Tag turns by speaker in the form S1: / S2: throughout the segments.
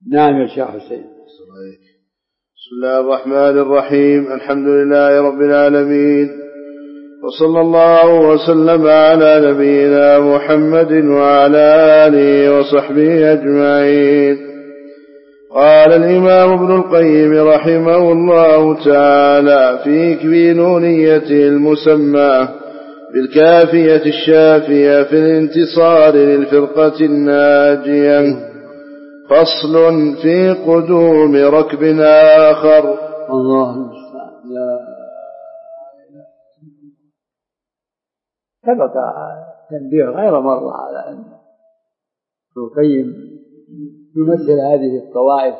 S1: نعم يا شيخ حسين.
S2: بسم الله الرحمن الرحيم. الحمد لله رب العالمين، وصلى الله وسلم على نبينا محمد وعلى آله وصحبه أجمعين. قال الإمام ابن القيم رحمه الله تعالى في نونيته المسمى بالكافية الشافية في الانتصار للفرقة الناجية: فصل في قدوم ركب آخر.
S1: الله المستعان. لا سبق تنبيه غير مرة على أن ابن القيم يمثل هذه الطوائف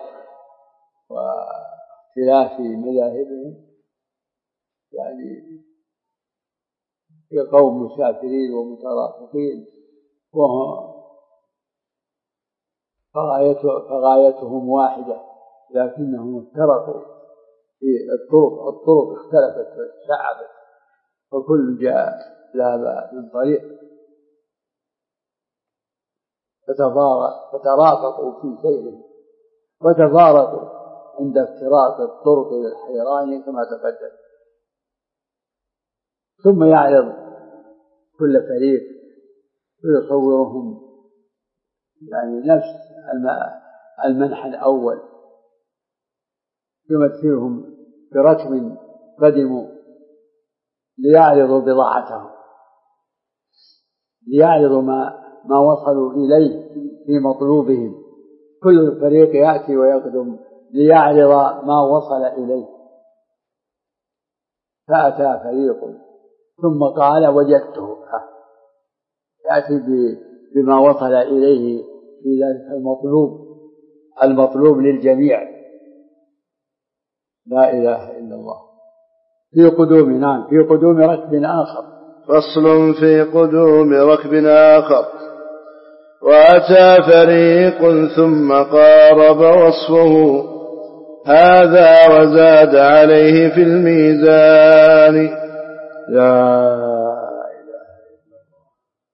S1: واختلاف مذاهبهم، يعني في قوم مسافرين ومترافقين، وهم فغايتهم واحدة، لكنهم افترقوا في الطرق اختلفت وتشعبت، وكل جاء ذهب من طريق، فترافقوا في سيرهم وتفارقوا عند افتراق الطرق إلى الحيران كما تقدم. ثم يعرض كل فريق ويصورهم يعني نفس المنحى الأول، يمثلهم بركب قدموا ليعرضوا بضاعتهم، ليعرضوا ما وصلوا إليه في مطلوبهم. كل فريق يأتي ويقدم ليعرض ما وصل إليه. فأتى فريق ثم قال: وجدته. يأتي بما وصل إليه في ذلك المطلوب للجميع. لا إله إلا الله. في قدوم ركب آخر.
S2: فصل في قدوم ركب آخر: وأتى فريق ثم قارب وصفه هذا وزاد عليه في الميزان.
S1: لا إله إلا الله.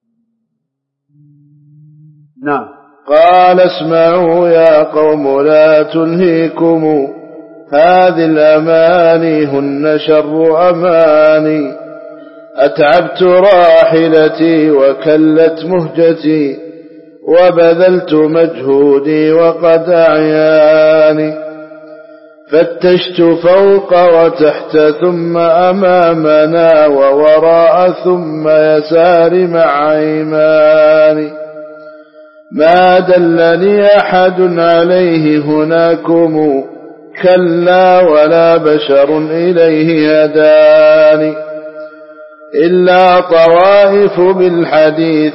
S1: نعم.
S2: قال: اسمعوا يا قوم لا تلهيكم هذه الأماني، هن شر أماني. أتعبت راحلتي وكلت مهجتي، وبذلت مجهودي وقد أعياني. فتشت فوق وتحت ثم أمامنا ووراء ثم يسار مع أيماني. ما دلني أحد عليه هناكم، كلا ولا بشر إليه هداني. إلا طوائف بالحديث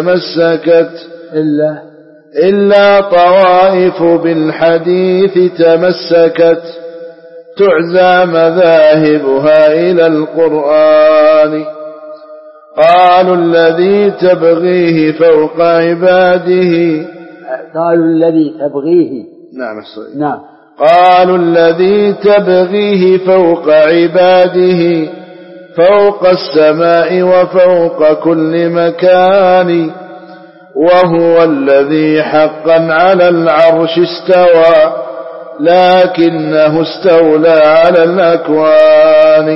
S2: تمسكت تعزى مذاهبها إلى القرآن. قالوا الذي تبغيه فوق عباده.
S1: قالوا الذي تبغيه.
S2: نعم. قالوا الذي تبغيه فوق عباده، فوق السماء وفوق كل مكان. وهو الذي حقا على العرش استوى، لكنه استولى على الأكوان.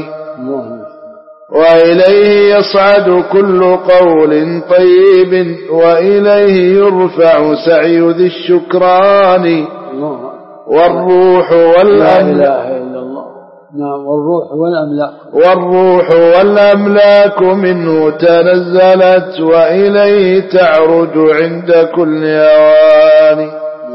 S2: وإليه يصعد كل قول طيب، وإليه يرفع سعي ذي الشكران. والروح والأملاك منه تنزلت، وإليه تعرج عند كل أوان.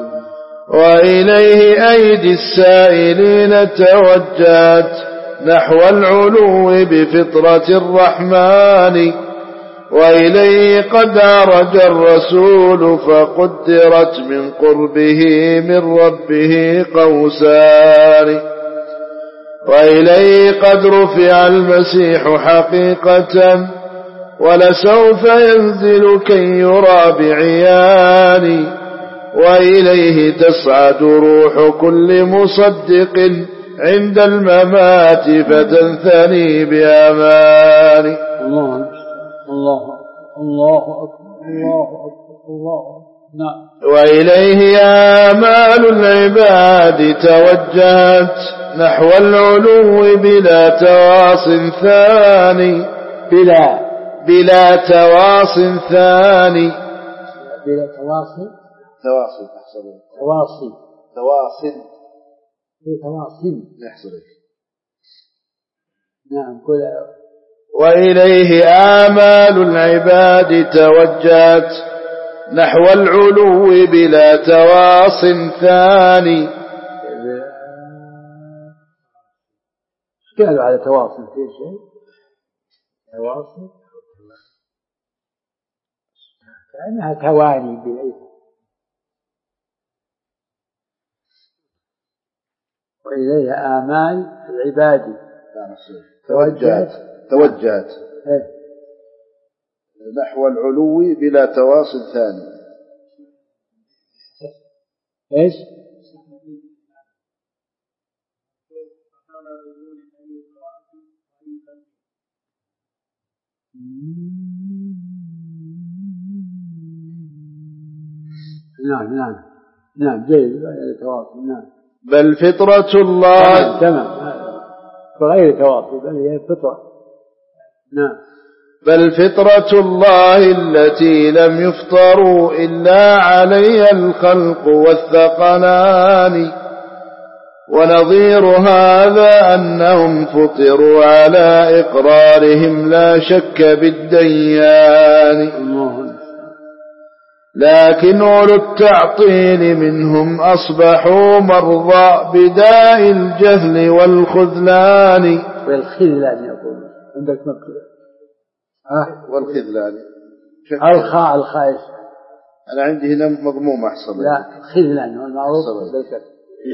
S2: وإليه أيدي السائلين توجهت نحو العلو بفطرة الرحمن. وإليه قد عرج الرسول فقدرت من قربه من ربه قوسان. وإليه قد رفع المسيح حقيقة، ولسوف ينزل كي يرى بعيان. وإليه تصعد روح كل مصدق عند الممات فتنثني بأمان.
S1: الله أكبر الله أكبر الله أكبر الله أكبر.
S2: وإليه آمال العباد توجهت نحو العلو بلا تواص ثاني بلا تواص ثاني
S1: بلا تواصل
S2: يحصل.
S1: نعم كل.
S2: وإليه آمال العباد توجهت نحو العلو بلا تواص ثاني.
S1: قالوا على تواصل في شيء تواصل كأنها تواني بالعيد.
S2: توجهت نحو العلو بلا تواصل ثاني.
S1: ايش؟ نعم جيد التواصل. نعم
S2: بل فطرة الله
S1: تمام بغير تواصل بل هي فطرة. نعم
S2: بل فطرة الله التي لم يفطروا إلا عليها الخلق والثقلان. ونظير هذا أنهم فطروا على إقرارهم لا شك بالديان. لكن أولو التعطيل منهم أصبحوا مرضى بداء الجهل والخذلان.
S1: والخذلان يقول عندك مكتوب
S2: والخذلان
S1: الخاء
S2: أنا عندي هنا مضموم أحصل.
S1: لا خذلان هو المعروف بالكسر.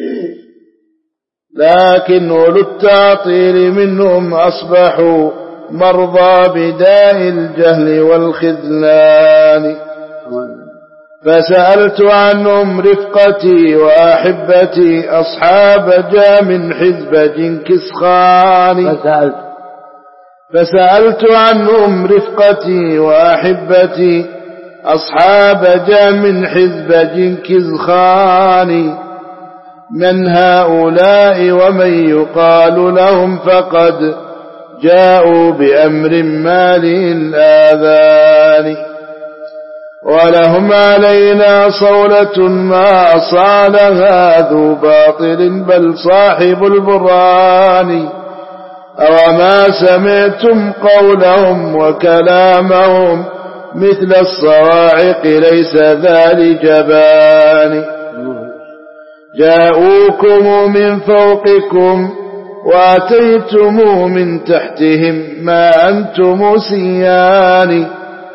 S2: لكن أولو التعطيل منهم أصبحوا مرضى بداء الجهل والخذلان. فسألت عنهم رفقتي وأحبتي أصحاب جام حزب جنكس خان. فسألت عنهم رفقتي وأحبتي أصحاب جام حزب جنكس خان. من هؤلاء ومن يقال لهم فقد جاءوا بأمر مالئ الآذان. ولهم علينا صولة ما صالها ذو باطل بل صاحب البرهان. أوما سمعتم قولهم وكلامهم مثل الصواعق ليس ذا لجبان. جاءوكم من فوقكم واتيتم من تحتهم ما أنتم سيان.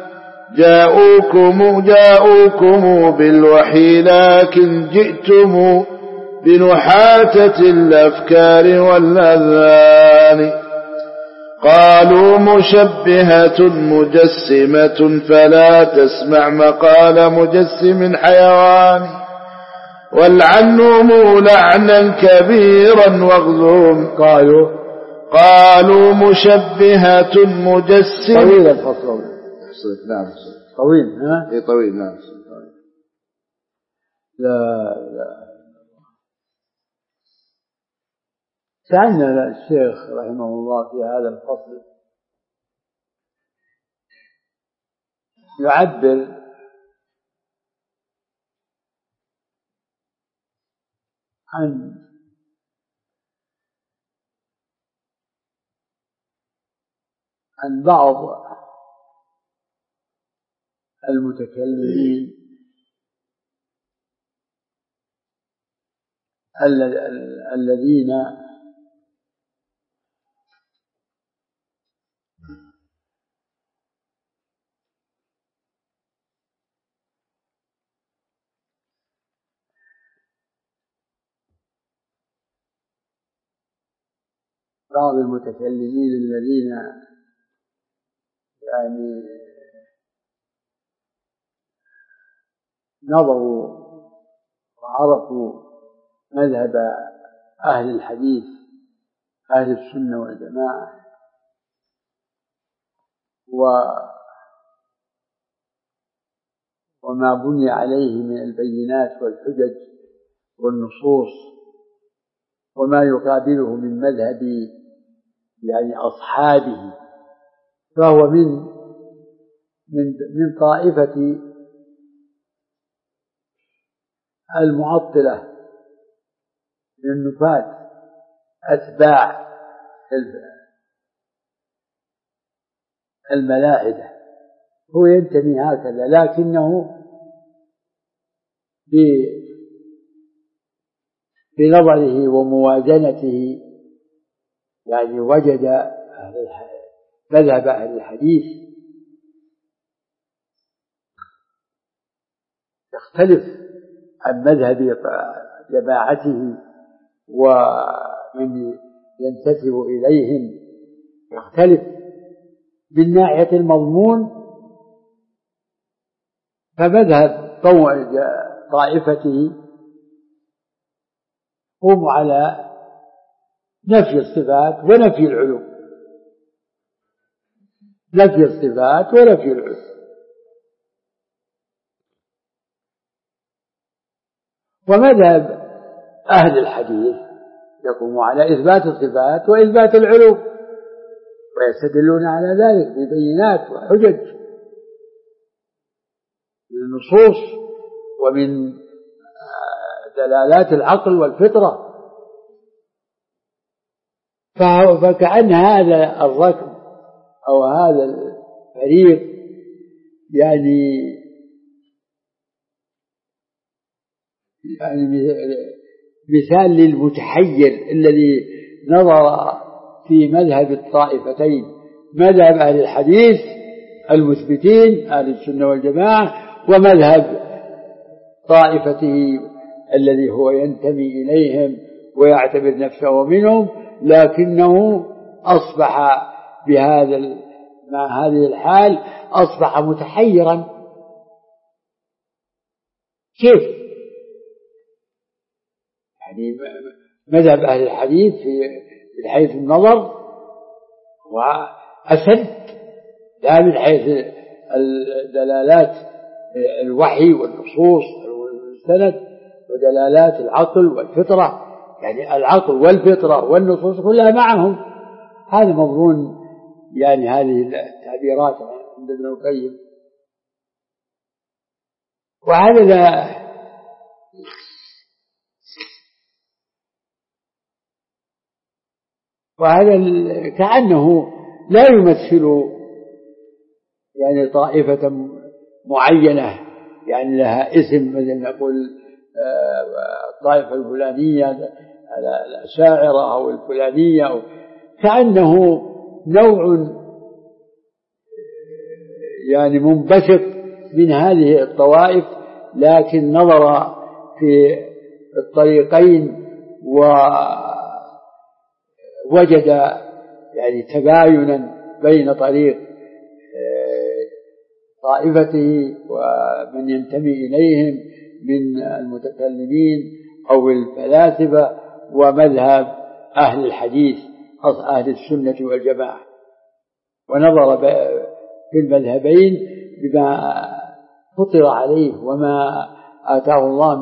S2: جاءوكم بالوحي لكن جئتم بنحاتة الأفكار والأذهان. قالوا مشبهة مجسمة فلا تسمع مقال مجسم حيوان. والعنهم لعنا كبيرا واغزهم. قالوا مشبهة مجسم.
S1: طويل الفصل.
S2: نعم
S1: طويل
S2: طويل. نعم
S1: لا سألنا الشيخ رحمه الله في هذا الفصل يعبر عن بعض المتكلمين الذين يعني نظروا وعرفوا مذهب أهل الحديث أهل السنة والجماعة وما بني عليه من البينات والحجج والنصوص وما يقابله من مذهب يعني أصحابه، فهو من طائفة المعطلة من النفاة أتباع الملاحدة. هو ينتمي هكذا، لكنه بنظره وموازنته يعني وجد مذهب أهل الحديث يختلف عن مذهب جماعته ومن ينتسب إليهم، يختلف من ناحية المضمون. فمذهب طائفته هم على نفي الصفات ونفي العلو، نفي الصفات ونفي العلو. ومذهب أهل الحديث يقوم على إثبات الصفات وإثبات العلو، ويستدلون على ذلك ببينات وحجج من النصوص ومن دلالات العقل والفطرة. فكأن هذا الركب أو هذا الفريق يعني مثال للمتحير الذي نظر في مذهب الطائفتين، مذهب أهل الحديث المثبتين أهل السنة والجماعة، ومذهب طائفته الذي هو ينتمي إليهم ويعتبر نفسه منهم، لكنه أصبح مع هذه الحال أصبح متحيرا. كيف؟ يعني مذهب أهل الحديث من حيث النظر هو أسد، لا من حيث دلالات الوحي والنصوص والسند ودلالات العقل والفطرة، يعني العقل والفطرة والنصوص كلها معهم. هذا مضمون يعني هذه التعبيرات عند ابن القيم. وهذا كأنه لا يمثل يعني طائفة معينة يعني لها اسم، مثل نقول الطائفة الفلانية الأشاعرة أو الفلانية، كأنه نوع يعني منبثق من هذه الطوائف، لكن نظر في الطريقين ووجد يعني تباينا بين طريق طائفته ومن ينتمي إليهم من المتكلمين أو الفلاسفة، ومذهب أهل الحديث أهل السنة والجماعة، ونظر في المذهبين بما فطر عليه وما آتاه الله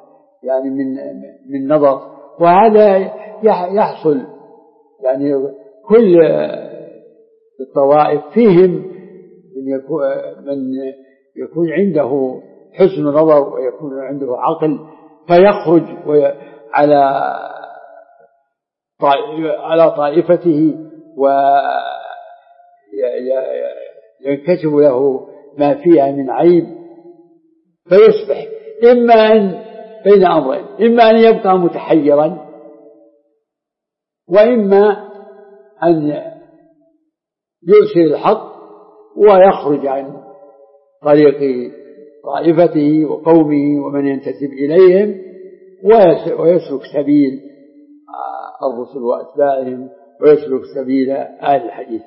S1: من نظر. وهذا يحصل يعني كل الطوائف فيهم من يكون عنده حسن نظر ويكون عنده عقل، فيخرج على طائفته وينكشف له ما فيها من عيب، فيصبح إما أن بين أمرين، إما أن يبقى متحيرا، وإما أن يرسل الحق ويخرج عن طريق طائفته وقومه ومن ينتسب إليهم ويسلك سبيل الرسل وأتباعهم ويسلك سبيل أهل الحديث.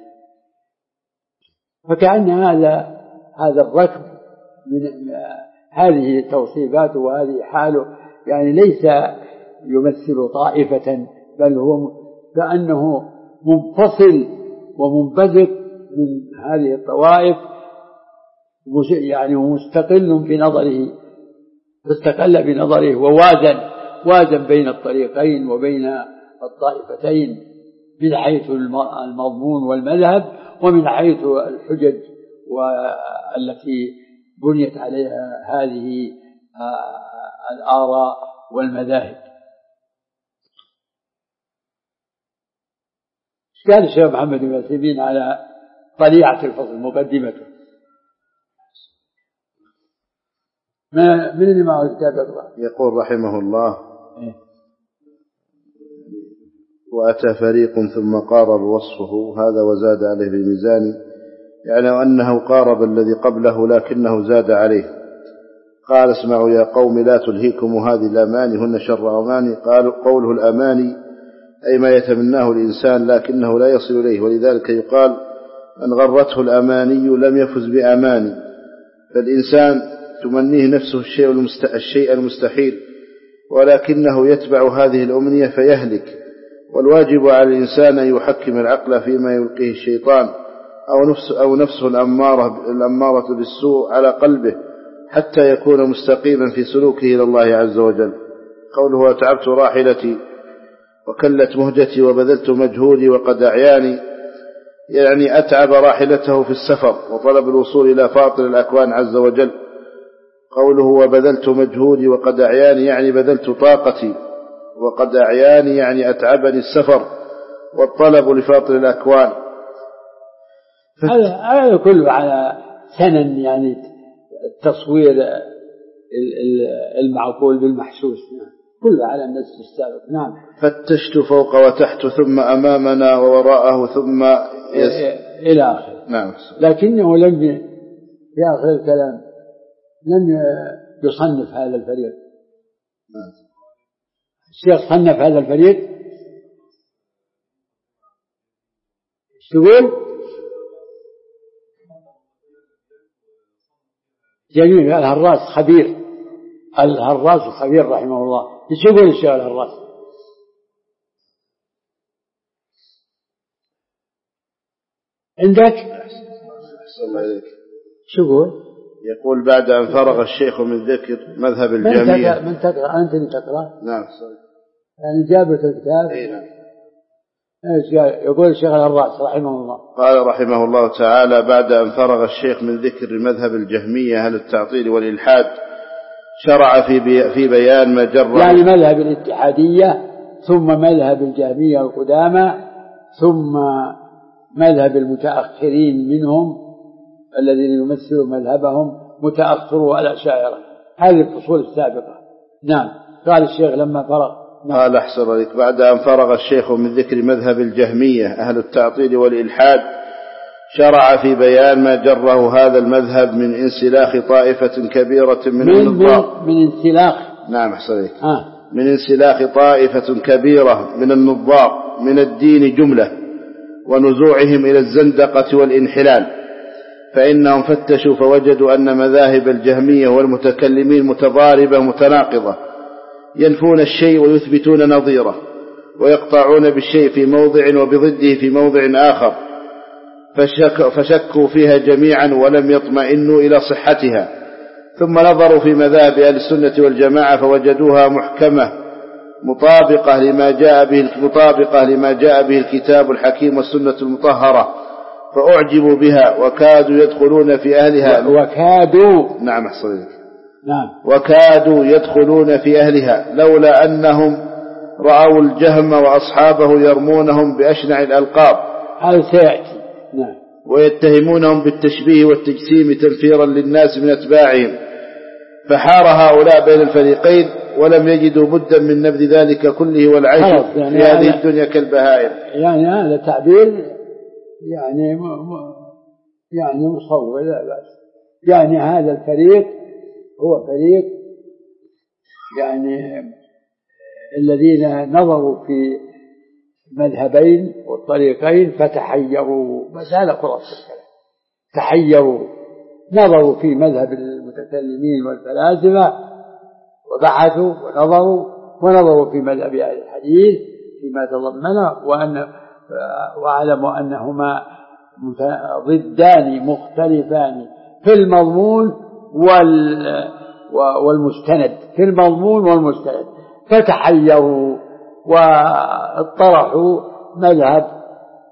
S1: فكأن هذا الركب من هذه توصيفاته وهذه حاله، يعني ليس يمثل طائفة، بل هو كأنه منفصل ومنبثق من هذه الطوائف، يعني مستقل في نظره، استقل بنظره ووازن بين الطريقين وبين الطائفتين من حيث المضمون والمذهب ومن حيث الحجج والتي بنيت عليها هذه الآراء والمذاهب. قال الشيخ محمد بن عثيمين على طليعة الفصل مقدمته. من اللي معه الكتاب يقرأ؟
S2: يقول رحمه الله: وأتى فريق ثم قارب وصفه هذا وزاد عليه بالميزان، يعني أنه قارب الذي قبله لكنه زاد عليه. قال: اسمعوا يا قوم لا تلهيكم هذه الأماني، هن شر أماني. قالوا: قوله الأماني أي ما يتمناه الإنسان لكنه لا يصل إليه، ولذلك يقال: من غرته الأماني لم يفز بأماني. فالإنسان تمنيه نفسه الشيء المستحيل، ولكنه يتبع هذه الأمنية فيهلك. والواجب على الإنسان أن يحكم العقل فيما يلقيه الشيطان أو نفسه الأمارة بالسوء على قلبه حتى يكون مستقيما في سلوكه إلى الله عز وجل. قوله: وتعبت راحلتي وكلت مهجتي وبذلت مجهودي وقد أعياني، يعني أتعب راحلته في السفر وطلب الوصول إلى فاطر الأكوان عز وجل. قوله: وبذلت مجهودي وقد أعياني، يعني بذلت طاقتي، وقد أعياني يعني أتعبني السفر والطلب لفاطر الأكوان.
S1: هذا كله على سنن، يعني التصوير المعقول بالمحسوس، كله على النص السابق. نعم.
S2: فتشت فوق وتحت ثم أمامنا ووراءه ثم
S1: إلى آخر.
S2: نعم.
S1: لكنه في آخر الكلام لم يصنف هذا الفريق. الشيخ صنف هذا الفريق. تقول جميل. الهراس خبير، الهراس خبير رحمه الله. ايش يقول الشيخ الهراس؟ عندك؟ شو يقول؟
S2: يقول: بعد أن فرغ الشيخ من ذكر مذهب الجهمية.
S1: من تقرأ أنت اللي تقرأ؟
S2: نعم.
S1: يعني جابت الكتاب.
S2: اي نعم.
S1: يقول الشيخ الهراس رحمه الله.
S2: قال رحمه الله تعالى: بعد أن فرغ الشيخ من ذكر مذهب الجهمية أهل التعطيل والإلحاد، شرع في بيان ما جرى،
S1: يعني مذهب الاتحادية، ثم مذهب الجهمية القدامى، ثم مذهب المتأخرين منهم الذين يمثلوا مذهبهم متأخروا الأشاعرة. هذه الفصول السابقة. نعم. قال الشيخ لما فرغ.
S2: قال: أحسن عليك. بعد أن فرغ الشيخ من ذكر مذهب الجهمية أهل التعطيل والإلحاد، شرع في بيان ما جره هذا المذهب من انسلاخ طائفة كبيرة من النظار.
S1: من انسلاخ.
S2: نعم أحسن عليك. من انسلاخ طائفة كبيرة من النظار من الدين جملة، ونزوعهم إلى الزندقة والانحلال. فإنهم فتشوا فوجدوا أن مذاهب الجهمية والمتكلمين متضاربة متناقضة، ينفون الشيء ويثبتون نظيره، ويقطعون بالشيء في موضع وبضده في موضع آخر، فشكوا فيها جميعا ولم يطمئنوا إلى صحتها. ثم نظروا في مذاهب أهل السنة والجماعة فوجدوها محكمة مطابقة لما جاء به الكتاب الحكيم والسنة المطهرة، فأعجبوا بها وكادوا يدخلون في أهلها. نعم أحسن.
S1: نعم.
S2: وكادوا يدخلون في أهلها لولا أنهم رأوا الجهم وأصحابه يرمونهم بأشنع الألقاب.
S1: هذا سيأتي. نعم.
S2: ويتهمونهم بالتشبيه والتجسيم تنفيرا للناس من أتباعهم، فحار هؤلاء بين الفريقين ولم يجدوا بدا من نبذ ذلك كله والعيش في هذه الدنيا كالبهائم.
S1: يعني هذا تعبير يعني مصور، لا بأس. يعني هذا الفريق هو فريق يعني الذين نظروا في مذهبين والطريقين فتحيروا، بس هذا خلاص الكلام. تحيروا، نظروا في مذهب المتكلمين والفلاسفة وبحثوا ونظروا في مذهب أهل الحديث فيما تضمنه، وعلموا أنهما ضدان مختلفان في المضمون والمستند، في المضمون والمستند، فتحيروا واطرحوا مذهب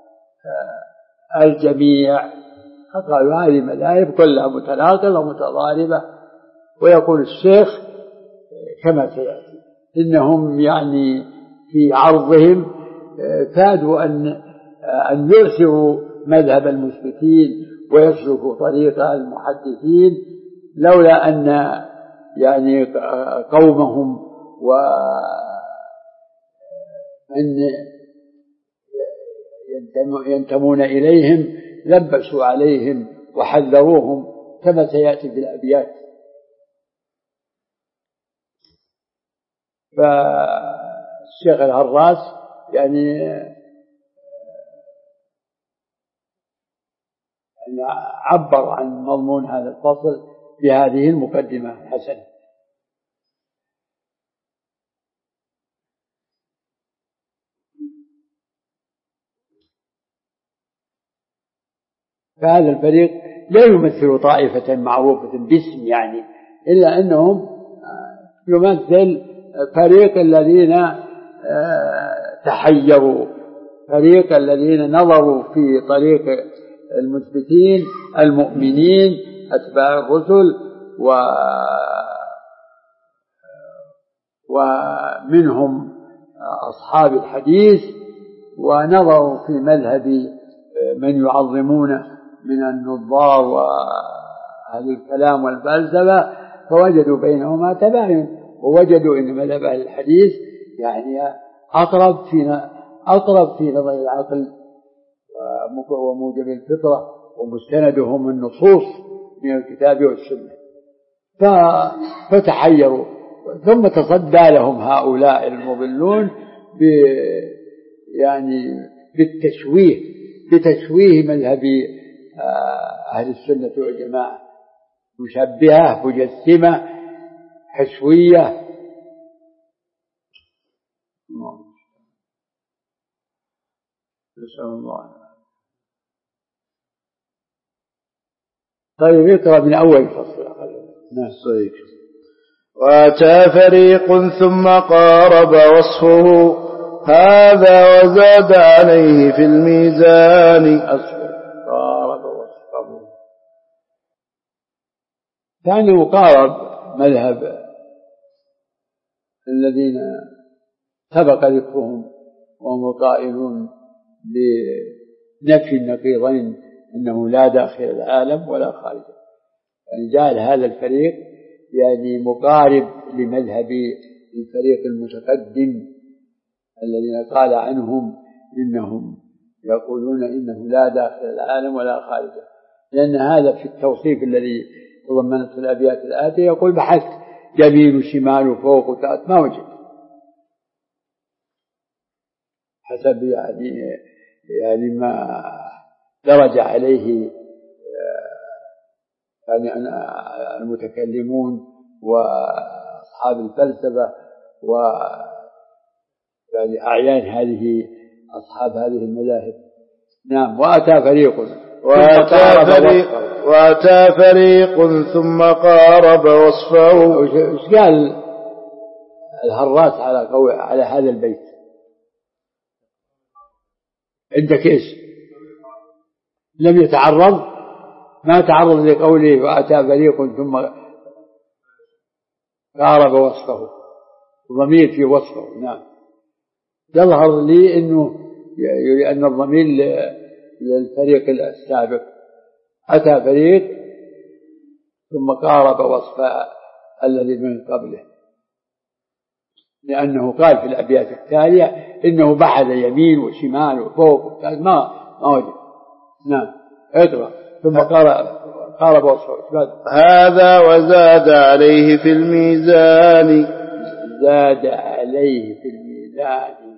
S1: الجميع، فقالوا هذه مذاهب كلها متناقضة ومتضاربة. ويقول الشيخ كما سيأتي إنهم يعني في عرضهم كادوا أن يؤثروا مذهب المثبتين ويسلكوا طريق المحدثين، لولا أن يعني قومهم ومن ينتمون إليهم لبسوا عليهم وحذروهم كما سيأتي في الأبيات. فالشيخ الهراس يعني عبر عن مضمون هذا الفصل بهذه المقدمة حسن. فهذا الفريق لا يمثل طائفة معروفة باسم يعني، إلا أنهم يمثل فريق الذين تحيروا، فريق الذين نظروا في طريق المثبتين المؤمنين أتباع الرسل، ومنهم أصحاب الحديث، ونظروا في مذهب من يعظمونه من النظار وأهل الكلام والفلسفة، فوجدوا بينهما تباين، ووجدوا أن مذهب أهل الحديث يعني أقرب في نظر العقل وموجب الفطرة، ومستندهم النصوص من الكتاب والسنة. فتحيروا، ثم تصدى لهم هؤلاء المضلون يعني بتشويه مذهب أهل السنة والجماعة، مشبهة مجسمة حشوية. نسأل الله. طيب اقرأ من أول فصل.
S2: نعم. وأتى فريق ثم قارب وصفه هذا وزاد عليه في الميزان.
S1: قارب وصفه ثاني قارب مذهب الذين سبق ذكرهم وهم قائلون بنفي النقيضين أنه لا داخل العالم ولا خارجه، يعني جعل هذا الفريق يعني مقارب لمذهب الفريق المتقدم الذين قال عنهم إنهم يقولون إنه لا داخل العالم ولا خارجه، لأن هذا في التوصيف الذي تضمنته الأبيات الآتية يقول بحث يمين وشمال وفوق وتحت ما وجد، حسب يعني ما درج عليه يعني المتكلمون وأصحاب الفلسفة يعني أعيان هذه أصحاب هذه المذاهب. نعم. وأتى فريق
S2: ثم قارب وصفه.
S1: إيش قال الهراس على هذا البيت؟ عندك إيش؟ لم يتعرض، ما تعرض لقوله وأتى فريق ثم قارب وصفه، الضمير في وصفه. نعم. يظهر لي أن الضمير للفريق السابق، أتى فريق ثم قارب وصف الذي من قبله، لأنه قال في الأبيات التالية إنه بحث يمين وشمال وفوق ما وجد. نعم. اقرأ. ثم قارب وصفه
S2: هذا وزاد عليه في الميزان.
S1: زاد عليه في الميزان.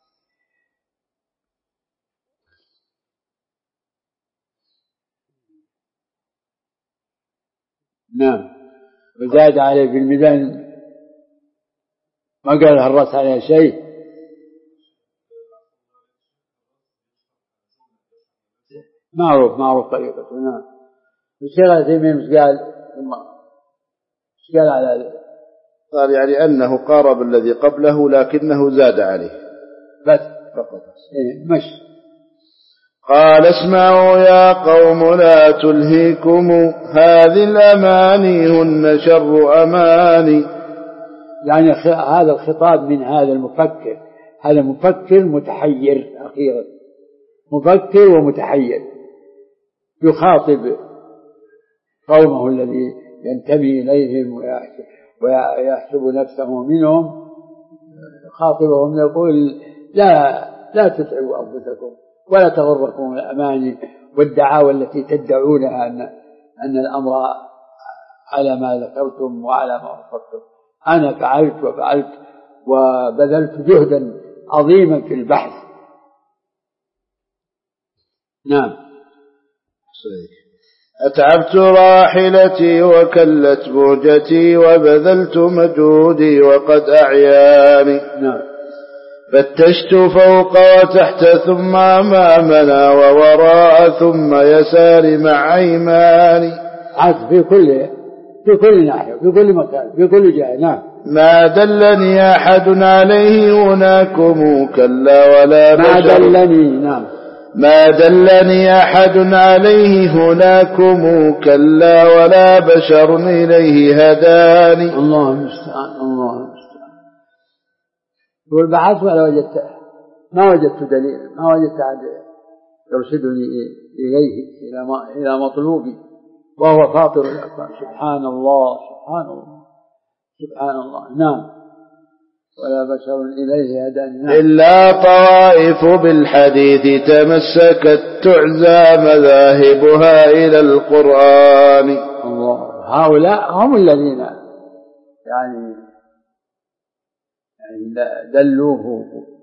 S1: نعم. وزاد عليه في الميزان ما قال الهراس عليها شيء. معروف طريقته. نعم. الشيخ العثيمين مش قال على ذلك؟
S2: قال يعني أنه قارب الذي قبله لكنه زاد عليه
S1: بس
S2: فقط.
S1: مش
S2: قال اسمعوا يا قوم لا تلهيكم هذه الأماني هن شر أماني.
S1: يعني هذا الخطاب من هذا المفكر، هذا مفكر متحير أخيرا، مفكر ومتحير يخاطب قومه الذي ينتمي إليهم ويحسب نفسه منهم، خاطبهم يقول لا تتعبوا أنفسكم ولا تغركم الأماني والدعاوى التي تدعونها أن الأمر على ما ذكرتم وعلى ما وصفتم. أنا فعلت وفعلت وبذلت جهدا عظيما في البحث. نعم.
S2: أتعبت راحلتي وكلت بهجتي وبذلت مجهودي وقد أعياني.
S1: نعم.
S2: فتشت فوق وتحت ثم أمامنا ووراء ثم يسار مع أيماني.
S1: عاد في كل ناحية، في كل مكان، في كل جهة. نعم.
S2: ما دلني أحد عليه هناكم كلا ولا بشر. ما دلني أحد عليه هناكم كلا ولا بشر إليه هداني.
S1: الله المستعان، الله المستعان. يقول بحثت ولا وجدت، ما وجدت دليل، ما وجدت أحد يرشدني إليه إلى مطلوبي وهو فاطر الأكوان. سبحان الله سبحان الله سبحان الله. نعم. ولا بشر إليه هداني. نعم.
S2: إلا طوائف بالحديث تمسكت تعزى مذاهبها إلى القرآن.
S1: الله. هؤلاء هم الذين يعني دلوه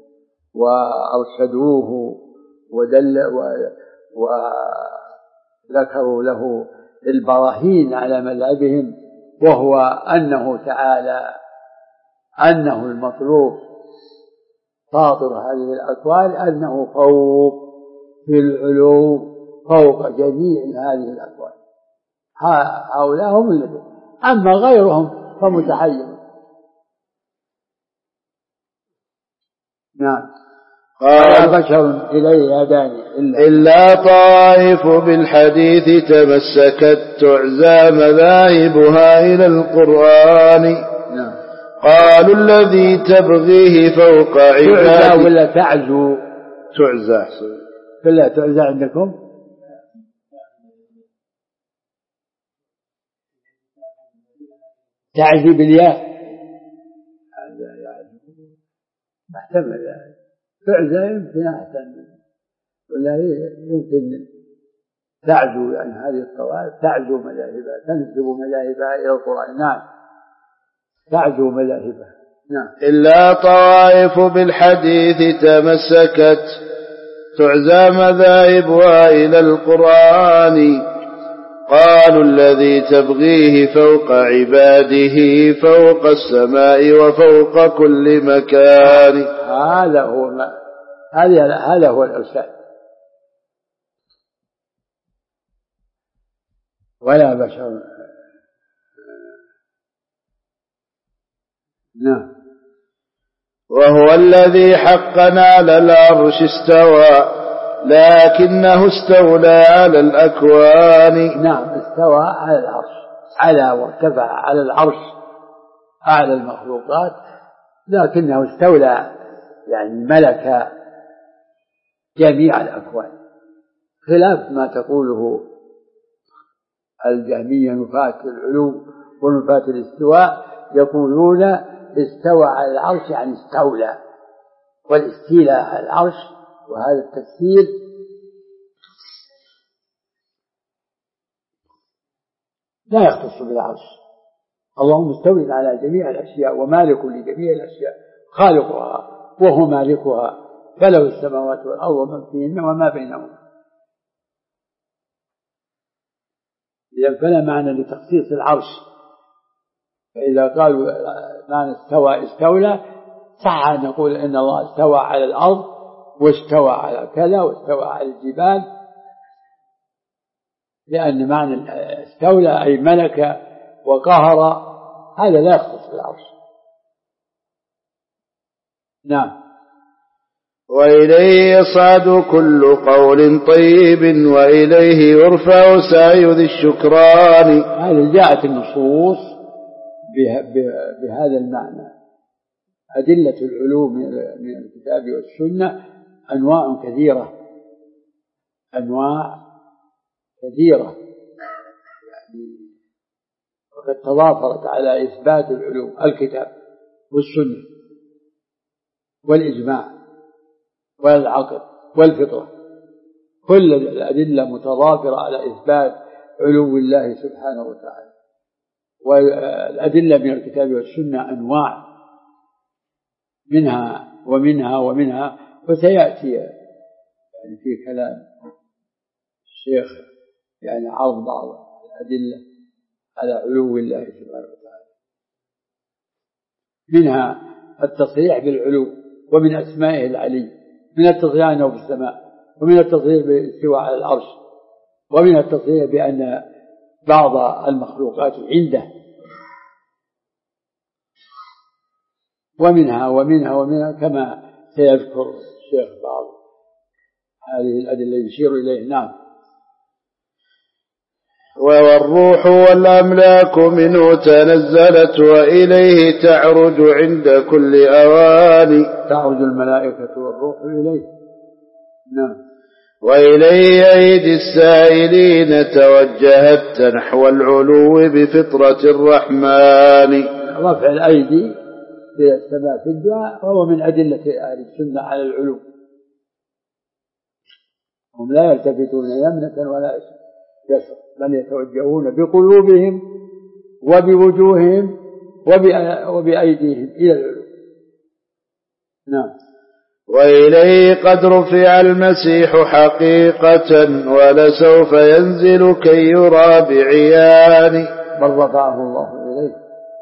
S1: وأرشدوه وذكروا له البراهين على مذهبهم، وهو أنه تعالى أنه المطلوب فاطر هذه الأكوان، أنه فوق في العلو فوق جميع هذه الأكوان. هؤلاء هم الذين، أما غيرهم فمتحير. نعم. قال بشر إليه هداني
S2: إلا طائف بالحديث تمسكت تعزى مذاهبها إلى القرآن.
S1: نعم.
S2: قالوا الذي تبغيه فوق عبادك.
S1: تعزى ولا تعزو؟
S2: تعزى أحسن.
S1: ولا تعزى عندكم؟ تعزي بالياء، هذا يعني محتمل. تعزى يمكن أحسن، ولا يمكن تعزو، يعني هذه الطوائف تعزو مذاهبها، تنسب مذاهبها إلى القرآن. نعم. تعزو مذاهبها. نعم.
S2: إلا طوائف بالحديث تمسكت تعزى مذاهبها إلى القرآن. قالوا الذي تبغيه فوق عباده فوق السماء وفوق كل مكان.
S1: هذا هو الإرشاد. ولا بشر. نعم.
S2: وهو الذي حقا على العرش استوى لكنه استولى على الأكوان.
S1: نعم. استوى على العرش، على وارتفع على العرش أعلى المخلوقات، لكنه استولى يعني ملك جميع الأكوان، خلاف ما تقوله الجهمية نفاة العلو ونفاة الاستواء. يقولون استوى على العرش يعني استولى، والاستيلاء على العرش، وهذا التفسير لا يختص بالعرش. الله مستوٍ على جميع الأشياء ومالك لجميع الأشياء، خالقها وهو مالكها، فله السماوات والأرض ومن فيهن وما بينهما. إذا فلا معنى لتخصيص العرش. فإذا قالوا معنى استولى صح أن نقول إن الله استوى على الأرض واستوى على كذا واستوى على الجبال، لأن معنى استولى أي ملك وقهر هذا لا يختص بالعرش. نعم.
S2: وإليه يصعد كل قول طيب وإليه يرفع سعي ذي الشكران.
S1: هذا جاءت النصوص بهذا المعنى. أدلة العلوم من الكتاب والسنة أنواع كثيرة، أنواع كثيرة يعني، وقد تضافرت على إثبات العلوم الكتاب والسنة والإجماع والعقل والفطرة، كل الأدلة متضافرة على إثبات علو الله سبحانه وتعالى. والأدلة من الكتاب والسنة أنواع منها، وسيأتي يعني في كلام الشيخ يعني عرض بعض الأدلة على علو الله سبحانه وتعالى. منها التصريح بالعلو، ومن أسمائه العلي، من التصريح أنه في السماء، ومن التصريح بالاستواء على العرش، ومن التصريح بأن بعض المخلوقات عنده، ومنها كما سيذكر الشيخ بعض هذه الأدلة يشير إليه. نعم.
S2: والروح والأملاك منه تنزلت وإليه تعرج عند كل أوان.
S1: تعرج الملائكة والروح إليه. نعم.
S2: وإليه أيدي السائلين توجهت نحو العلو بفطرة الرحمن.
S1: رفع الأيدي في السماء في الدعاء وهو من أدلة أهل السنة على العلو. هم لا يلتفتون يمنة ولا يسرا، بل يتوجهون بقلوبهم وبوجوههم وبأيديهم إلى العلو. نعم.
S2: وإليه قد رفع المسيح حقيقة ولسوف ينزل كي يرى بعيان.
S1: بل رفعه الله إليه.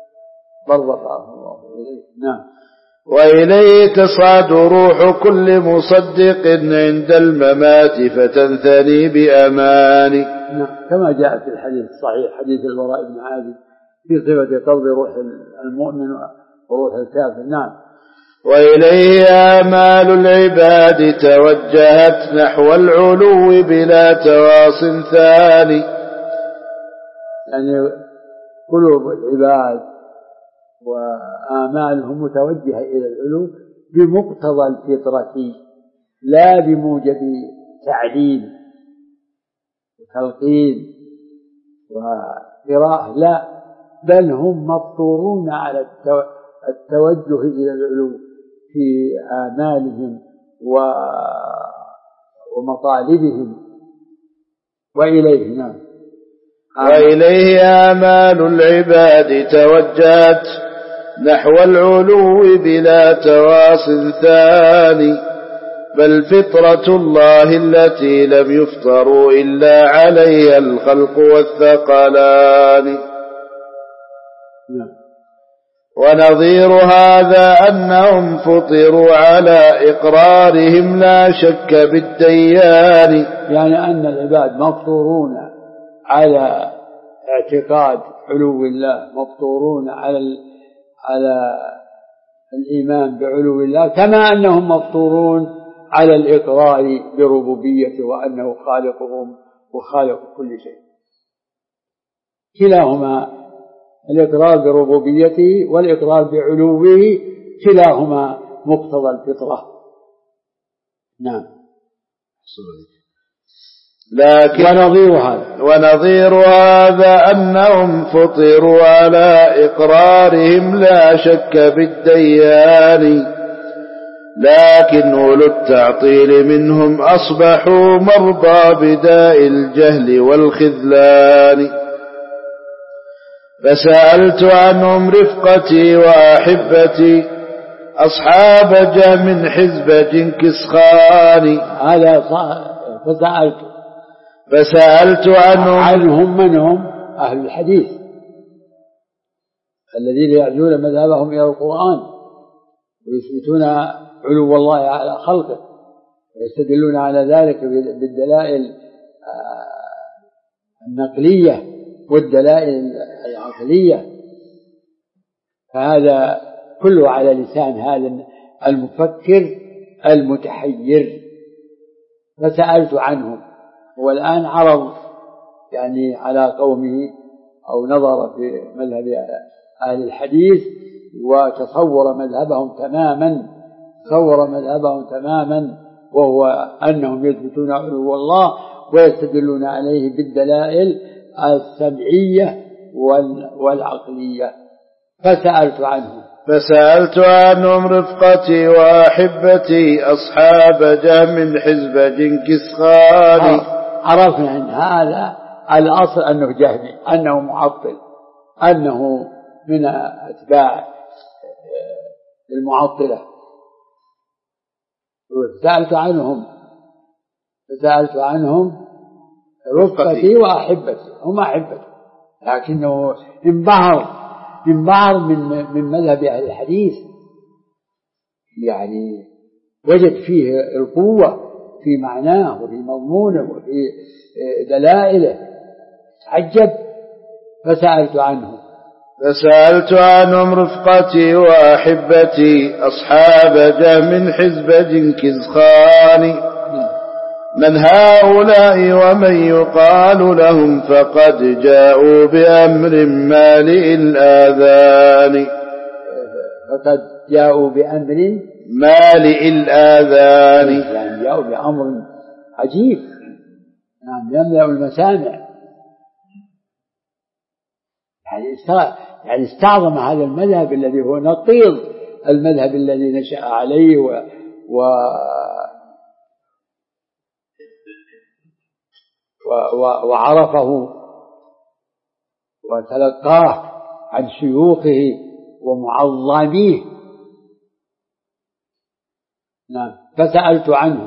S1: نعم.
S2: وإليه تصعد روح كل مصدق عند الممات فتنثني بأمان.
S1: نعم. كما جاء في الحديث الصحيح حديث البراء بن عازب في صفة قبض روح المؤمن وروح الكافر. نعم.
S2: وإليه آمال العباد توجهت نحو العلو بلا تواص ثاني.
S1: يعني قلوب العباد وآمالهم متوجهة إلى العلو بمقتضى الفطرة، لا بموجب تعليل وتلقين وقراءة، لا، بل هم مضطورون على التوجه إلى العلو في آمالهم ومطالبهم. وإليه. نعم.
S2: وإليه آمال العباد توجهت نحو العلو بلا تواص ثاني، بل فطرة الله التي لم يفطروا إلا عليها الخلق والثقلان. ونظير هذا أنهم فطروا على إقرارهم لا شك بالديان.
S1: يعني أن العباد مفطورون على اعتقاد علو الله، مفطورون على الإيمان بعلو الله، كما أنهم مفطورون على الإقرار بربوبيته وأنه خالقهم وخالق كل شيء. كلاهما، الإقرار بربوبيته والإقرار بعلوه، كلاهما مقتضى الفطرة. نعم.
S2: لكن ونظير هذا أنهم فطروا على إقرارهم لا شك بالديان، لكن أولو التعطيل منهم أصبحوا مرضى بداء الجهل والخذلان. فسألت عنهم رفقتي وأحبتي أصحاب جهم حزب جنكس خان. فسألت عنهم
S1: من هم؟ أهل الحديث الذين يعزون مذهبهم إلى القرآن ويثبتون علو الله على خلقه ويستدلون على ذلك بالدلائل النقلية والدلائل العقلية، فهذا كله على لسان هذا المفكر المتحير. فسألت عنهم، والآن عرض يعني على قومه أو نظر في مذهب أهل الحديث وتصور مذهبهم تماما، وهو أنهم يثبتون علو الله ويستدلون عليه بالدلائل السمعية والعقلية. فسألت عنهم
S2: رفقتي وأحبتي أصحاب جهم حزب جنكيز خان.
S1: عرفنا أن هذا الأصل أنه جهمي، أنه معطل، أنه من أتباع المعطلة. فسألت عنهم رفقتي وأحبتي، هم أحبتي، لكنه انبهر من مذهب أهل الحديث، يعني وجد فيه القوة في معناه وفي مضمونه وفي دلائله، عجب. فسألت
S2: عنهم رفقتي وأحبتي أصحاب جهم حزب جنكيز خان. من هؤلاء ومن يقال لهم فقد جاءوا بأمر مالئ الآذان.
S1: يعني جاءوا بأمر عجيب، يملأ المسامع. يعني استعظم هذا المذهب الذي هو نقيض المذهب الذي نشأ عليه وعرفه وتلقاه عن شيوخه ومعظميه. فسألت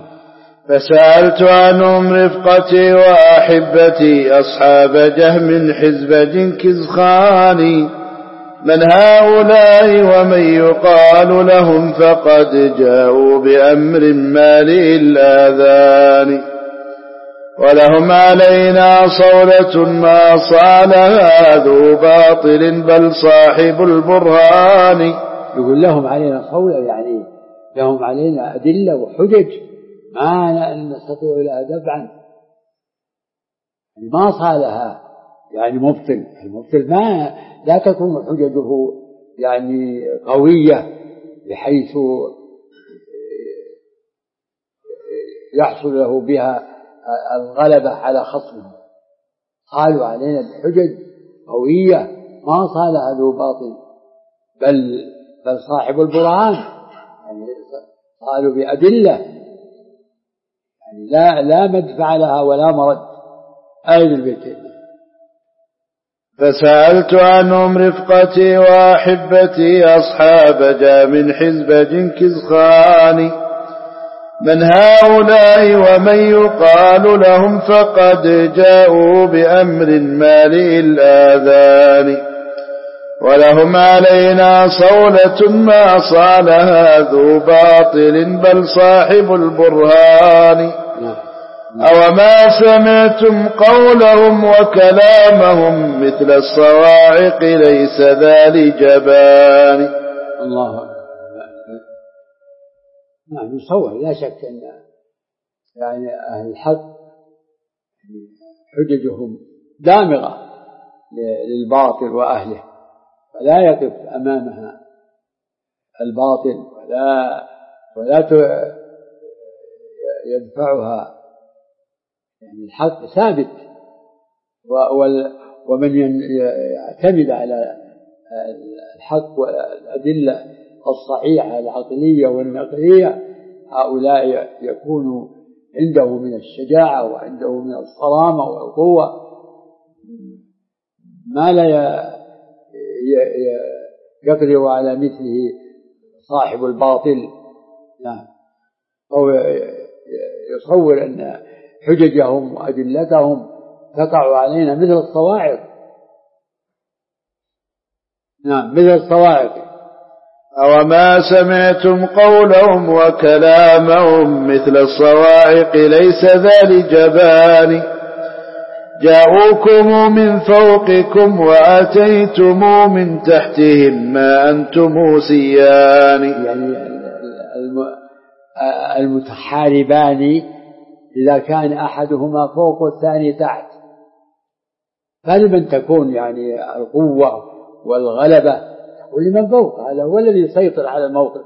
S2: عنهم رفقتي وأحبتي أصحاب جهم حزب جنكيز خان. من هؤلاء ومن يقال لهم فقد جاءوا بأمر مالئ الآذان. ولهم علينا صولة ما صالها ذو باطل بل صاحب البرهان.
S1: يقول لهم علينا صولة، يعني لهم علينا أدلة وحجج ما نستطيع لها دفعا، ما صالها يعني مبطل. المبطل لا تكون حججه يعني قوية بحيث يحصل له بها الغلبة على خصمه. قالوا علينا بحجج قوية ما صالها ذو باطل بل صاحب البرهان، يعني قالوا بأدلة يعني لا مدفع لها ولا مرد. آية البيت.
S2: فسألت عنهم رفقتي وأحبتي أصحاب جهم حزب جنكيز خان. من هؤلاء ومن يقال لهم فقد جاءوا بأمر مالئ الآذان. ولهم علينا صولة ما صالها ذو باطل بل صاحب البرهان. أوما سمعتم قولهم وكلامهم مثل الصواعق ليس ذا لجبان.
S1: الله أكبر. يصور، لا شك أن يعني أهل الحق حججهم دامغة للباطل وأهله، فلا يقف أمامها الباطل ولا يدفعها. يعني الحق ثابت، ومن يعتمد على الحق والأدلة الصحيحة العقلية والنقلية هؤلاء يكون عنده من الشجاعة وعنده من الصرامة والقوة ما لا يقدر على مثله صاحب الباطل. أو يصور أن حججهم وأدلتهم تقع علينا مثل الصواعق. مثل الصواعق.
S2: أوما سمعتم قولهم وكلامهم مثل الصواعق ليس ذا لجبان. جاءوكم من فوقكم وأتيتم من تحتهم ما أنتم سيان.
S1: يعني المتحاربان إذا كان أحدهما فوق والثاني تحت فلمن تكون يعني القوة والغلبة؟ ولمن فوق، هذا هو الذي يسيطر على الموقف.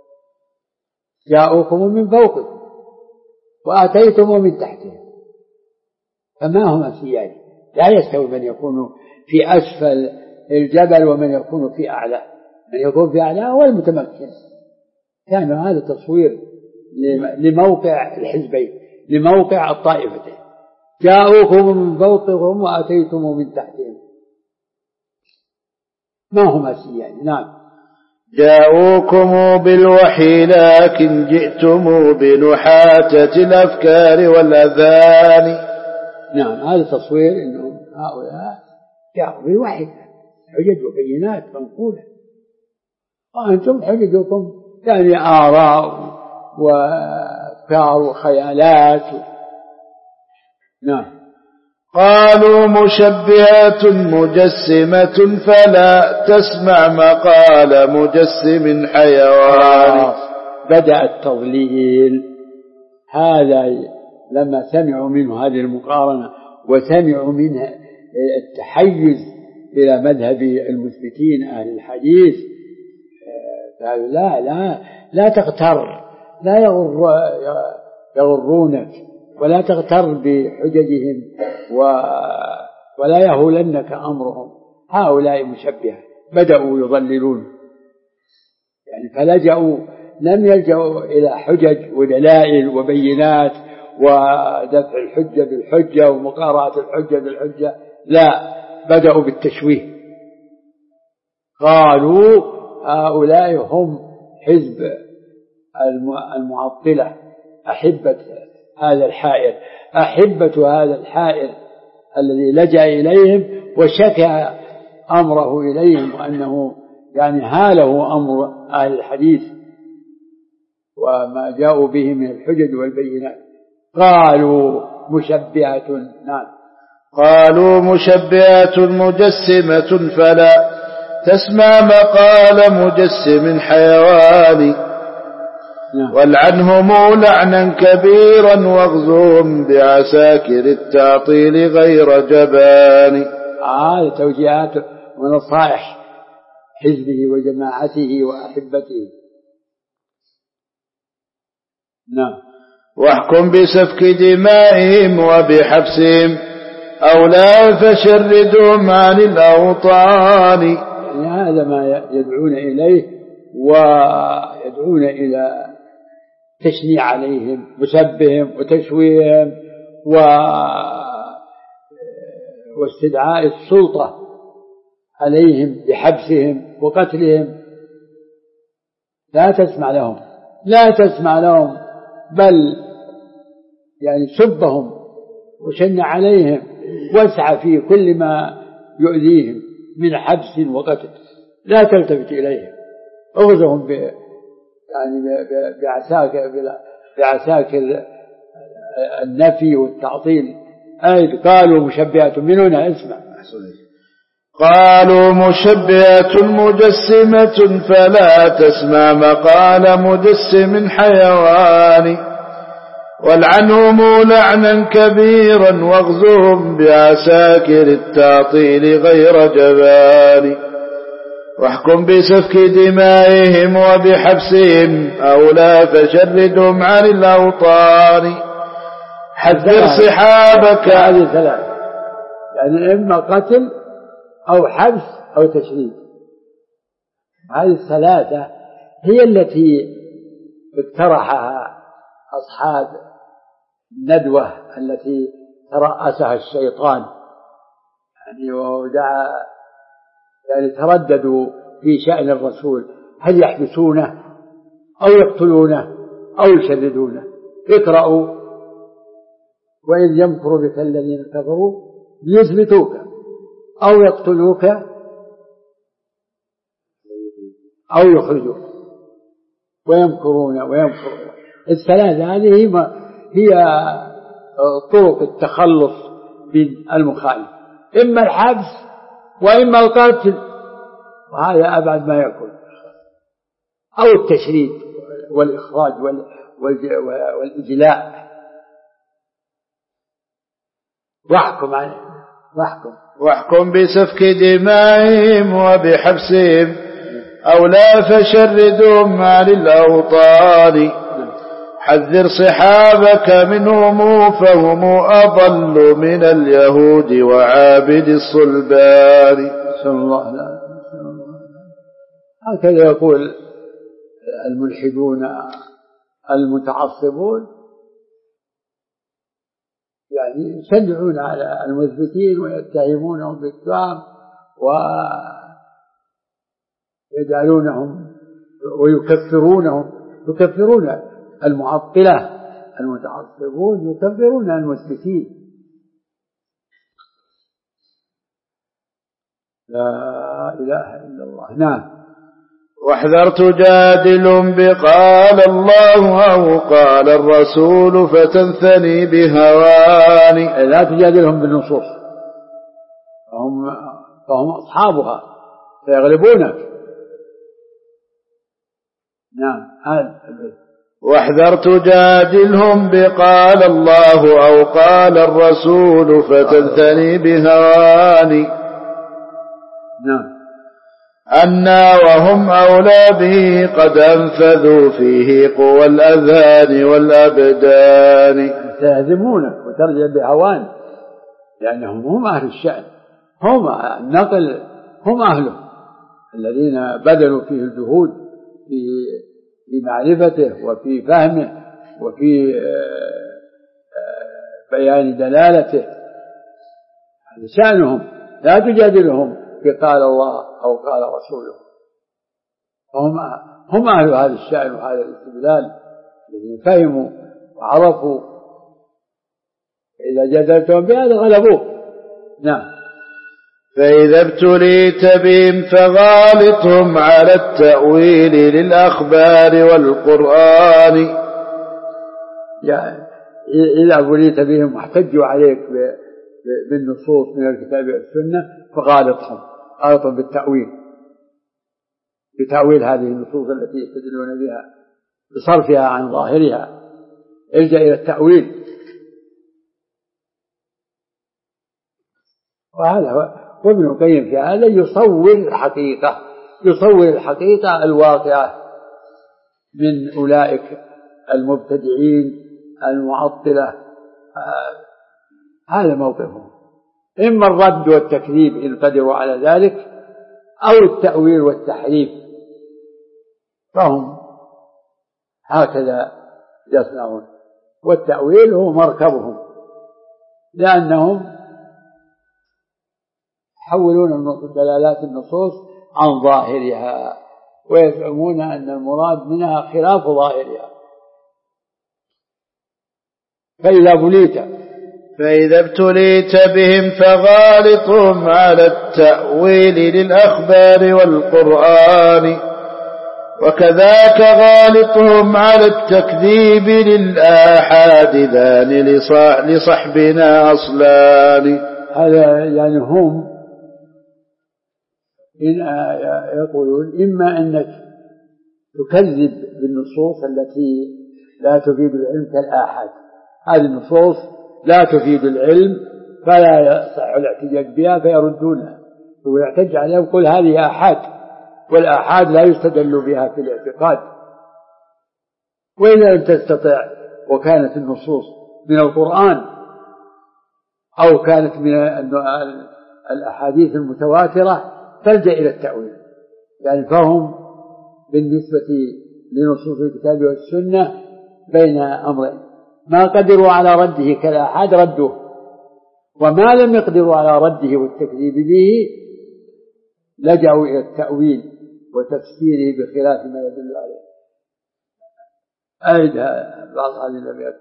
S1: جاءوكم من فوقكم وأتيتم من تحتهم فما هما سيان. لا يستوي من يكون في أسفل الجبل ومن يكون في أعلى. من يكون في أعلى هو المتمكن. كان هذا تصوير لموقع الحزبين، لموقع الطائفتين. جاءوكم من فوقكم وأتيتم من تحتهم ما هما سيان. نعم.
S2: جاءوكم بالوحي لكن جئتم بنحاتة الأفكار والأذان.
S1: نعم، هذا تصوير إنهم هؤلاء جاءوا بالوحي، حجج وبينات منقولة، وأنتم حججكم يعني آراء وأفكار وخيالات. نعم.
S2: قالوا مشبهة مجسمة فلا تسمع مقال مجسم حيوان.
S1: بدأ التضليل هذا لما سمعوا منه هذه المقارنة وسمعوا منها التحيز إلى مذهب المثبتين أهل الحديث قالوا لا تغتر، لا يغرونك ولا تغتر بحججهم ولا يهولنك أمرهم. هؤلاء مشبهة بدأوا يضللون يعني، فلجأوا لم يلجأوا إلى حجج ودلائل وبينات ودفع الحجة بالحجة ومقارعة الحجة بالحجة، لا، بدأوا بالتشويه. قالوا هؤلاء هم حزب المعطلة، أحبة هذا الحائر، أحبة هذا الحائر الذي لجأ إليهم وشكى أمره إليهم، وأنه يعني هاله أمر أهل الحديث وما جاءوا به من الحجج والبينات. قالوا مشبهة. نعم.
S2: قالوا مشبهة مجسمة فلا تسمع مقال مجسم حيوان.
S1: نعم.
S2: والعنهم لعنا كبيرا واغزوهم بعساكر التعطيل غير جبان.
S1: هذا توجيهات ونصائح حزبه وجماعته وأحبته. نعم.
S2: واحكم بسفك دمائهم وبحبسهم أو لا فشردهم عن الأوطان.
S1: يعني هذا ما يدعون إليه، ويدعون إلى تشنيع عليهم وسبهم وتشويهم واستدعاء السلطة عليهم بحبسهم وقتلهم. لا تسمع لهم بل يعني سبهم وشن عليهم واسعى في كل ما يؤذيهم من حبس وقتل. لا تلتفت إليهم، اغزهم بعساكر النفي والتعطيل. قالوا مشبهة من هنا اسمع.
S2: قالوا مشبهة مجسمة فلا تسمع مقال مجسم حيوان. والعنهم لعنا كبيرا واغزهم بعساكر التعطيل غير جبان. واحكم بسفك دمائهم وبحبسهم أو لا فشردهم عن الأوطان. حذر صحابك.
S1: هذه ثلاث، يعني إما قتل أو حبس أو تشريد. هذه الثلاثة هي التي اقترحها أصحاب الندوة التي ترأسها الشيطان يعني، ودعا يعني ترددوا في شأن الرسول، هل يحبسونه أو يقتلونه أو يشردونه؟ اقرأوا: وإذ يمكر بك الذين كفروا ليثبتوك أو يقتلوك أو يخرجوك ويمكرون. الثلاثة هذه هي طرق التخلص من المخالف، إما الحبس وإما القتل، وهذا أبعد ما يكون، أو التشريد والإخراج والإجلاء.
S2: واحكم بسفك دمائهم وبحبسهم، أو لا فشردهم عن الأوطان. حذر صحابك منهم فهم أضل من اليهود وعابد الصلبان.
S1: صلى الله عليه وسلم. هكذا يقول الملحدون المتعصبون، يعني يشنعون على المثبتين ويتهمونهم بالتهم ويجعلونهم يكفرون المعطلة. المتعصبون يكفرون المثبتين. لا إله إلا الله. نعم.
S2: واحذر تجادل بقال الله أو قال الرسول فتنثني بهوان.
S1: لا تجادلهم بالنصوص، فهم أصحابها فيغلبونك. نعم.
S2: واحذر تجادلهم بقال الله أو قال الرسول فتنثني بهوان.
S1: نعم.
S2: أنا وهم أولى به قد أنفذوا فيه قوى الأذهان والأبدان.
S1: سيهزمونك وترجع بهوان، لأنهم هم أهل الشأن، هم النقل، هم أهله الذين بذلوا فيه الجهود في معرفته وفي فهمه وفي بيان دلالته. هذا شأنهم. لا تجادلهم بقال الله أو قال رسوله. هم أهل هذا الشأن وهذا الاستدلال الذين فهموا وعرفوا. إذا جادلتهم بهذا غلبوه. نعم.
S2: فإذا ابتليت بهم فغالطهم على التأويل للأخبار والقرآن.
S1: يعني إذا ابتليت بهم واحتجوا عليك بالنصوص من الكتاب والسنة فغالطهم بالتأويل، بتأويل هذه النصوص التي يستدلون بها بصرفها عن ظاهرها. ارجع إلى التأويل. وهذا هو وابن القيم في هذا يصور الحقيقة الواقعة من أولئك المبتدعين المعطلة. هذا موقفهم، إما الرد والتكذيب إن قدروا على ذلك، أو التأويل والتحريف. فهم هكذا يصنعون، والتأويل هو مركبهم، لأنهم يحولون دلالات النصوص عن ظاهرها ويزعمون أن المراد منها خلاف ظاهرها.
S2: فإذا ابتليت بهم فغالطهم على التأويل للأخبار والقرآن، وكذاك غالطهم على التكذيب للآحاد ذان لصحبنا أصلان.
S1: هذا يعني هم يقولون إما أنك تكذب بالنصوص التي لا تفيد العلم كالآحاد. هذه النصوص لا تفيد العلم فلا يصح الاحتجاج بها فيردونها، ويحتج عليها ويقول هذه آحاد، والآحاد لا يستدل بها في الاعتقاد. وإذا لم تستطع وكانت النصوص من القرآن أو كانت من الأحاديث المتواترة فالجأ إلى التأويل. يعني فهم بالنسبة لنصوص الكتاب والسنة بين أمرين: ما قدروا على رده كالآحاد ردوه، وما لم يقدروا على رده والتكذيب به لجأوا إلى التأويل وتفسيره بخلاف ما يدل عليه. أعد بعض هذه الأبيات.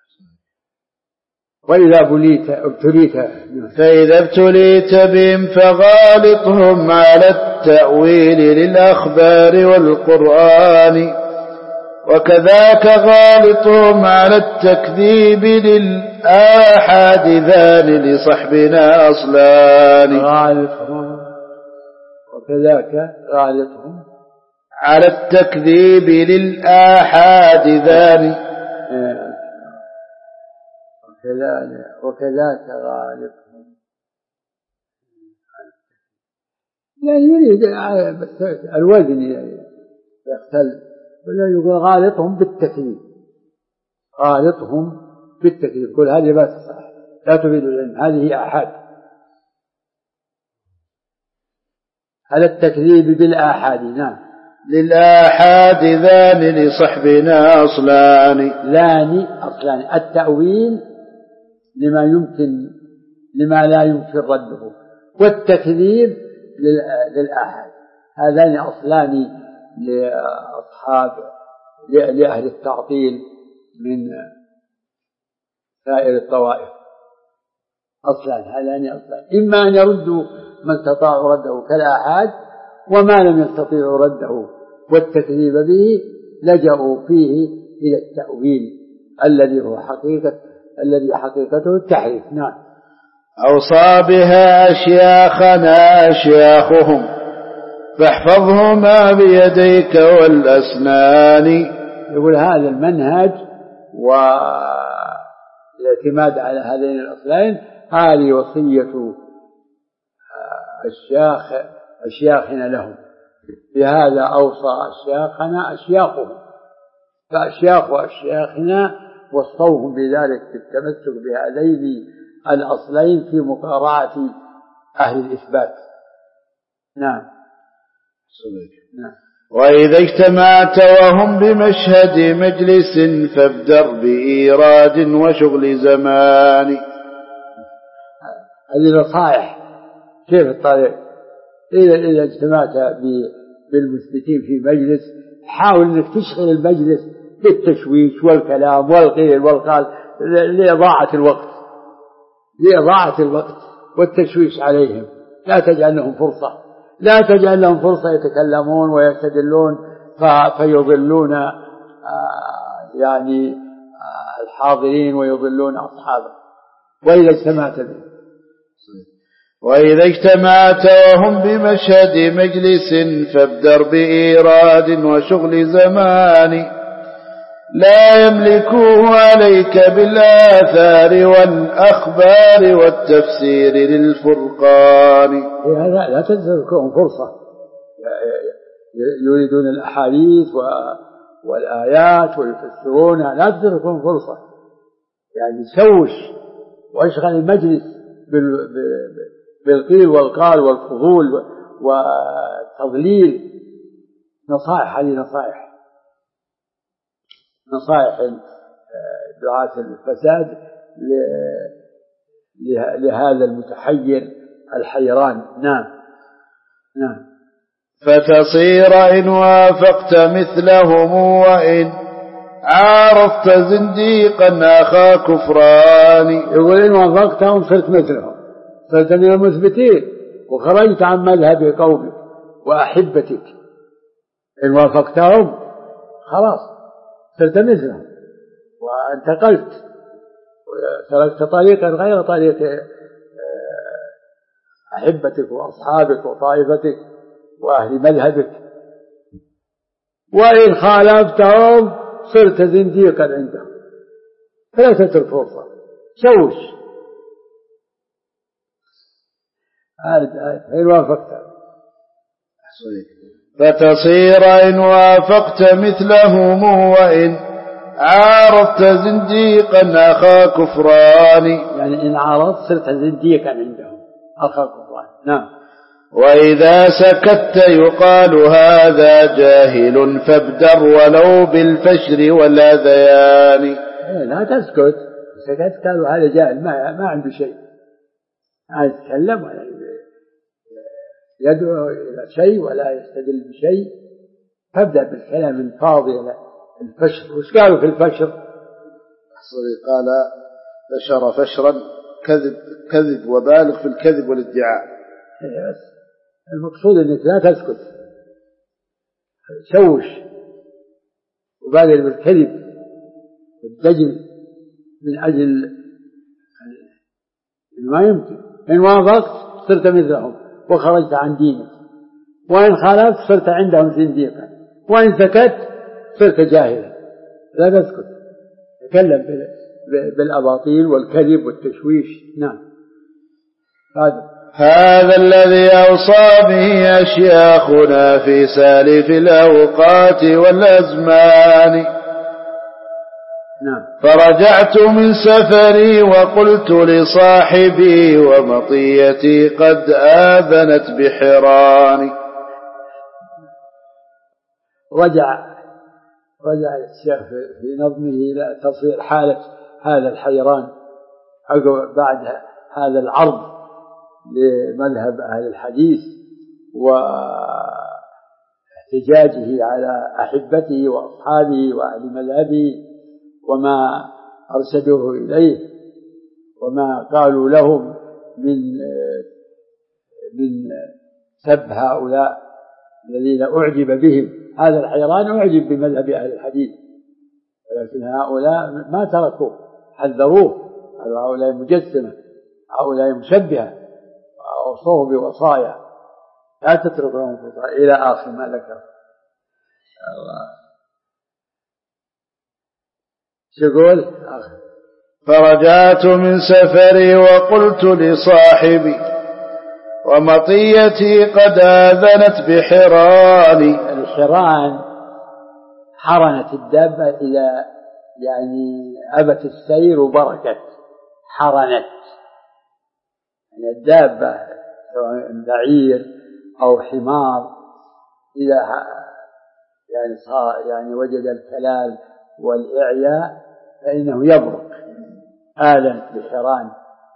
S2: فإذا ابتليت بهم فغالطهم على التأويل للأخبار والقرآن، وكذاك غالطهم على التكذيب للآحاد ذان لصحبنا أصلان.
S1: غالطهم وكذاك غالطهم
S2: على التكذيب للآحاد ذان
S1: وكذاك غالطهم، يعني يريد الوزن يختل، ولا يقول غالطهم بالتكذيب، غالطهم بالتكذيب، كل هذه بس صح لا تفيد العلم، هذه آحاد. على التكذيب بالآحاد. نعم.
S2: للآحاد ذان لصحبنا أصلان.
S1: لان أصلان، التأويل لما لا يمكن رده، والتكذيب للآحاد، هذان أصلان لأهل التعطيل من سائر الطوائف. أصلان، هذان أصلان، إما أن يردوا ما استطاعوا رده كالآحاد، وما لم يستطيعوا رده والتكذيب به لجأوا فيه إلى التأويل الذي حقيقته التحريف. نعم.
S2: أوصى بها أشياخنا أشياخهم فاحفظهما بيديك والأسنان.
S1: يقول هذا المنهج والاعتماد على هذين الأصلين هذه وصية أشياخنا لهم، بهذا أوصى أشياخنا أشياخهم، فأشياخ أشياخنا وصوهم بذلك بالتمسك بهذين الأصلين في مقارعة أهل الإثبات. نعم.
S2: وإذا اجتمعت وهم بمشهد مجلس فابدر بإيراد وشغل زمان.
S1: هذه نصائح كيف الطريق. إذا اجتمعت بالمثبتين في مجلس حاول أنك تشغل المجلس بالتشويش والكلام والقيل والقال لإضاعة الوقت والتشويش عليهم. لا تجعل لهم فرصة يتكلمون ويستدلون فيضلون الحاضرين ويضلون أصحابه.
S2: وإذا اجتمعت وهم بمشهد مجلس فابدر بإيراد وشغل زمان لا يملكوه عليك بالآثار والأخبار والتفسير للفرقان.
S1: لا تتركهم فرصة، يريدون الأحاديث والآيات ويفسرونها، لا تتركهم فرصة، يعني شوش واشغل المجلس بالقيل والقال والفضول والتضليل. نصائح، هذه نصائح دعاة الفساد لهذا المتحير الحيران. نعم.
S2: فتصير إن وافقت مثلهم وإن عارضت زنديقا أخا كفران.
S1: يقول إن وافقتهم صرت مثلهم، صرت من المثبتين وخرجت عن مذهب قومك وأحبتك. إن وافقتهم خلاص صرت مثلهم وانتقلت وتركت طريقا غير طريق أحبتك وأصحابك وطائفتك وأهل مذهبك. وإن خالفتهم صرت زنديقا عندهم، فلا تترك فرصة، شوش. إن وافقت.
S2: فتصير إن وافقت مثلهم وإن عارضت زنديقا أخا كفران.
S1: يعني إن عارضت صرت زنديقا عندهم أخا كفران. نعم.
S2: وإذا سكت يقال هذا جاهل فابدر ولو بالفشر والأذيان.
S1: لا تسكت، سكت قالوا هذا جاهل ما عنده شيء، لا يتكلم ولا يدعو إلى شيء ولا يستدل بشيء، فابدأ بالكلام الفاضي إلى الفشر. وش قالوا في الفشر؟
S2: قال فشر فشرا كذب وبالغ في الكذب والادعاء.
S1: بس المقصود أنك لا تسكت، شوش وبادر بالكذب والدجل من أجل ما يمكن. إن وافقت صرت مثلهم وخرجت عن دينك، وإن خالفت صرت عندهم زنديقا، وإن سكت صرت جاهلا. لا تسكت، تكلم بالأباطيل والكذب والتشويش. نعم.
S2: هذا الذي أوصى به أشياخنا في سالف الأوقات والأزمان.
S1: نعم.
S2: فرجعت من سفري وقلت لصاحبي ومطيتي قد آذنت بحراني.
S1: رجع الشيخ في نظمه إلى تصير حالة هذا الحيران بعد هذا العرض لمذهب أهل الحديث واحتجاجه على أحبته وأصحابه وأهل مذهبه وما أرشدوه إليه وما قالوا لهم من سب هؤلاء الذين أعجب بهم. هذا الحيران أعجب بمذهب أهل الحديث، ولكن هؤلاء ما تركوه، حذروه، هؤلاء مجسمة، هؤلاء مشبهة، وأوصوه بوصايا لا تتركهم إلى آخر ما ذكر. يقول
S2: فرجعت من سفري وقلت لصاحبي ومطيتي قد آذنت بحراني.
S1: الحران حرنت الدابة إلى يعني أبت السير وبركت. حرنت يعني الدابة سواء بعير أو حمار إذا يعني وجد الكلال والإعياء فإنه يبرك. آذنت بحران.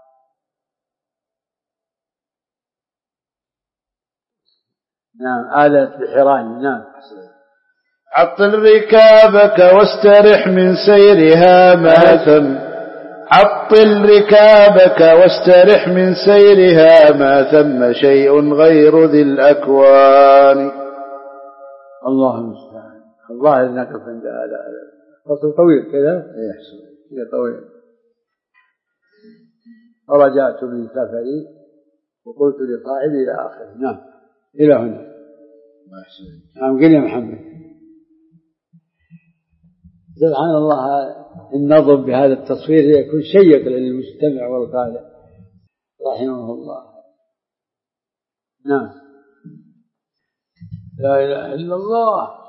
S1: نعم. آذنت بحران. نعم.
S2: عطل ركابك واسترح من سيرها ما ثم. عطل ركابك واسترح من سيرها ما ثم شيء غير ذي الأكوان.
S1: الله المستعان. الله نقف عند هذا فصل طويل كذا.
S2: يحسن
S1: كذا طويل. فرجعت من سفري وقلت لصاحبي إلى آخره. نعم. إلى هنا. نعم. قل يا محمد. سبحان الله. النظم بهذا التصوير يكون شيق للمستمع والقارئ رحمه الله. نعم. لا إله إلا الله.